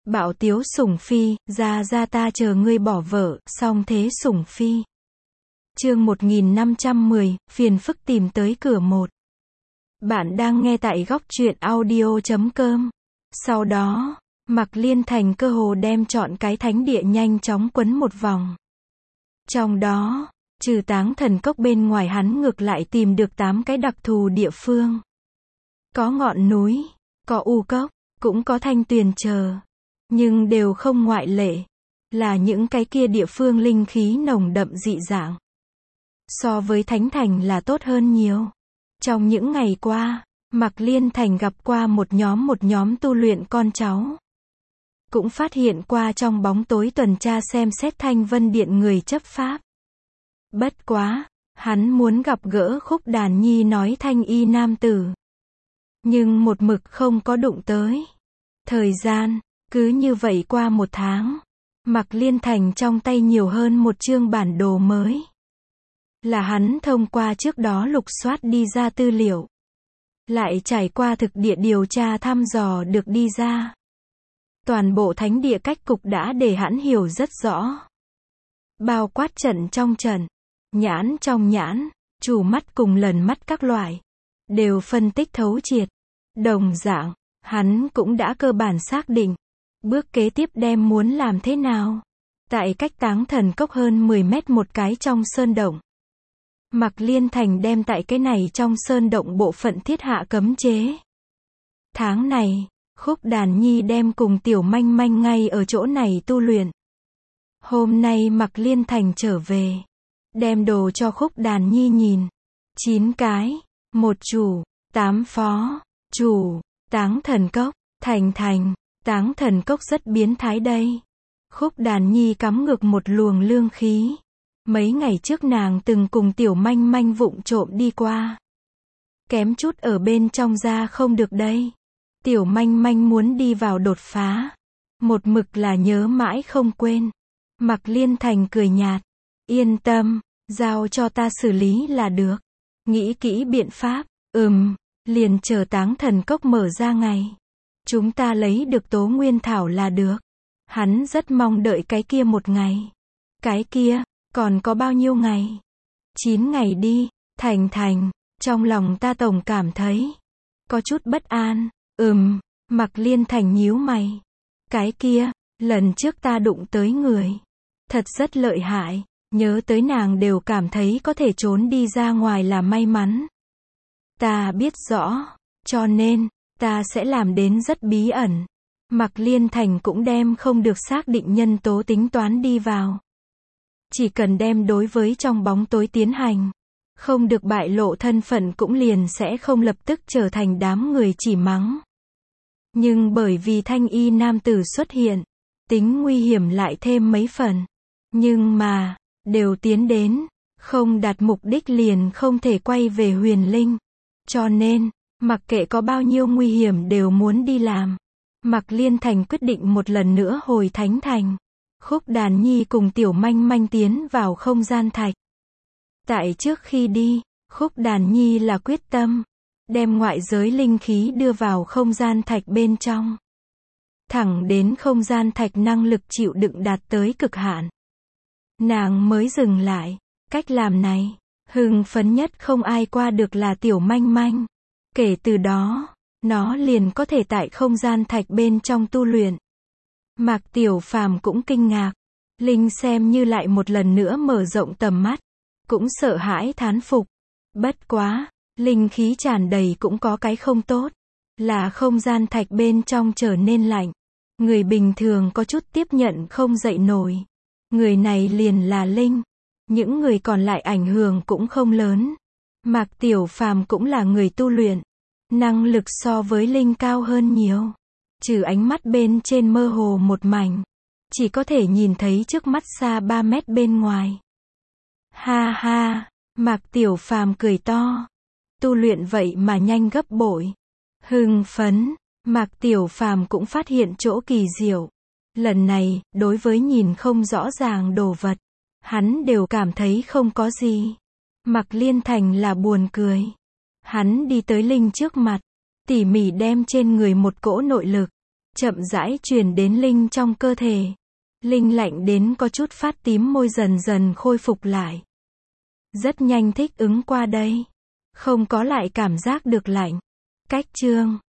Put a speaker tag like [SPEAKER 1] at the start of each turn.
[SPEAKER 1] Bạo tiếu sủng phi, ra ra ta chờ ngươi bỏ vợ, song thế sủng phi. Chương 1510, phiền phức tìm tới cửa một. Bạn đang nghe tại góc truyện audio.com. Sau đó, Mạc Liên Thành cơ hồ đem chọn cái thánh địa nhanh chóng quấn một vòng. Trong đó, trừ Táng Thần Cốc bên ngoài hắn ngược lại tìm được 8 cái đặc thù địa phương. Có ngọn núi, có u cốc, cũng có thanh tuyền chờ. Nhưng đều không ngoại lệ, là những cái kia địa phương linh khí nồng đậm dị dạng. So với Thánh Thành là tốt hơn nhiều. Trong những ngày qua, Mạc Liên Thành gặp qua một nhóm tu luyện con cháu. Cũng phát hiện qua trong bóng tối tuần tra xem xét Thanh Vân Điện người chấp pháp. Bất quá, hắn muốn gặp gỡ Khúc Đàn Nhi nói thanh y nam tử. Nhưng một mực không có đụng tới. Thời gian, cứ như vậy qua một tháng. Mạc Liên Thành trong tay nhiều hơn một chương bản đồ mới. Là hắn thông qua trước đó lục soát đi ra tư liệu. Lại trải qua thực địa điều tra thăm dò được đi ra. Toàn bộ thánh địa cách cục đã để hắn hiểu rất rõ. Bao quát trận trong trận, nhãn trong nhãn, chủ mắt cùng lần mắt các loại. Đều phân tích thấu triệt. Đồng dạng, hắn cũng đã cơ bản xác định. Bước kế tiếp đem muốn làm thế nào? Tại cách Táng Thần Cốc hơn 10 mét một cái trong sơn động. Mạc Liên Thành đem tại cái này trong sơn động bộ phận thiết hạ cấm chế. Tháng này, Khúc Đàn Nhi đem cùng Tiểu Manh Manh ngay ở chỗ này tu luyện. Hôm nay Mạc Liên Thành trở về. Đem đồ cho Khúc Đàn Nhi nhìn. 9 cái, 1 chủ, 8 phó, chủ, Táng Thần Cốc, Thành. Táng Thần Cốc rất biến thái đây. Khúc Đàn Nhi cắm ngược một luồng lương khí. Mấy ngày trước nàng từng cùng Tiểu Manh Manh vụng trộm đi qua. Kém chút ở bên trong ra không được đây. Tiểu Manh Manh muốn đi vào đột phá. Một mực là nhớ mãi không quên. Mạc Liên Thành cười nhạt. Yên tâm, giao cho ta xử lý là được. Nghĩ kỹ biện pháp, liền chờ Táng Thần Cốc mở ra ngày. Chúng ta lấy được Tố Nguyên Thảo là được. Hắn rất mong đợi cái kia một ngày. Cái kia, còn có bao nhiêu ngày? 9 ngày đi, Thành. Trong lòng ta tổng cảm thấy có chút bất an. Mạc Liên Thành nhíu mày. Cái kia, lần trước ta đụng tới người. Thật rất lợi hại. Nhớ tới nàng đều cảm thấy có thể trốn đi ra ngoài là may mắn. Ta biết rõ, cho nên ta sẽ làm đến rất bí ẩn. Mạc Liên Thành cũng đem không được xác định nhân tố tính toán đi vào. Chỉ cần đem đối với trong bóng tối tiến hành. Không được bại lộ thân phận cũng liền sẽ không lập tức trở thành đám người chỉ mắng. Nhưng bởi vì thanh y nam tử xuất hiện, tính nguy hiểm lại thêm mấy phần. Nhưng mà, đều tiến đến, không đạt mục đích liền không thể quay về Huyền Linh. Cho nên, mặc kệ có bao nhiêu nguy hiểm đều muốn đi làm. Mạc Liên Thành quyết định một lần nữa hồi Thánh Thành. Khúc Đàn Nhi cùng Tiểu Manh Manh tiến vào không gian thạch. Tại trước khi đi, Khúc Đàn Nhi là quyết tâm đem ngoại giới linh khí đưa vào không gian thạch bên trong. Thẳng đến không gian thạch năng lực chịu đựng đạt tới cực hạn. Nàng mới dừng lại. Cách làm này, hưng phấn nhất không ai qua được là Tiểu Manh Manh. Kể từ đó, nó liền có thể tại không gian thạch bên trong tu luyện. Mạc Tiểu Phàm cũng kinh ngạc. Linh xem như lại một lần nữa mở rộng tầm mắt. Cũng sợ hãi thán phục. Bất quá, linh khí tràn đầy cũng có cái không tốt. Là không gian thạch bên trong trở nên lạnh. Người bình thường có chút tiếp nhận không dậy nổi. Người này liền là Linh. Những người còn lại ảnh hưởng cũng không lớn. Mạc Tiểu Phàm cũng là người tu luyện. Năng lực so với Linh cao hơn nhiều. Trừ ánh mắt bên trên mơ hồ một mảnh. Chỉ có thể nhìn thấy trước mắt xa 3 mét bên ngoài. Ha ha, Mạc Tiểu Phàm cười to. Tu luyện vậy mà nhanh gấp bội. Hưng phấn, Mạc Tiểu Phàm cũng phát hiện chỗ kỳ diệu. Lần này, đối với nhìn không rõ ràng đồ vật, hắn đều cảm thấy không có gì. Mạc Liên Thành là buồn cười. Hắn đi tới Linh trước mặt, tỉ mỉ đem trên người một cỗ nội lực, chậm rãi truyền đến Linh trong cơ thể. Linh lạnh đến có chút phát tím, môi dần dần khôi phục lại. Rất nhanh thích ứng qua đây. Không có lại cảm giác được lạnh. Cách chương